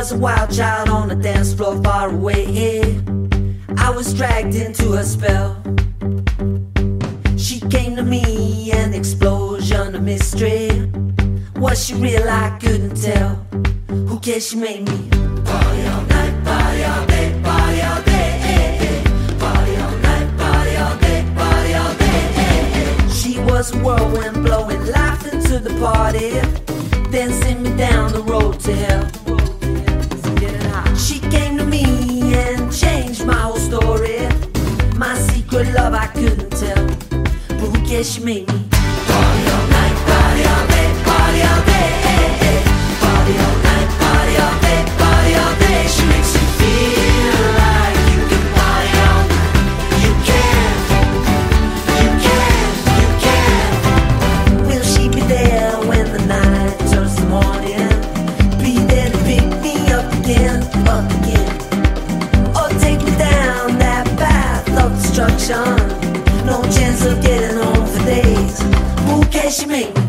was a wild child on the dance floor far away. I was dragged into her spell. She came to me, an explosion of mystery. Was she real? I couldn't tell. Who cares? She made me party all night, party all day, party all day. Party all night, party all day, party all day. She was a whirlwind blowing life into the party, then sent me down the road to hell. She came to me and changed my whole story. My secret love I couldn't tell, but who cares? She made me party all night, party all day, party all day. Party all night, party all day, party all day. She makes you feel like you can party on. You can, you can, you can. Will she be there when the night turns to morning? Be there to pick me up again, or take me down that path of destruction. No chance of getting home for days. Who cares? She make me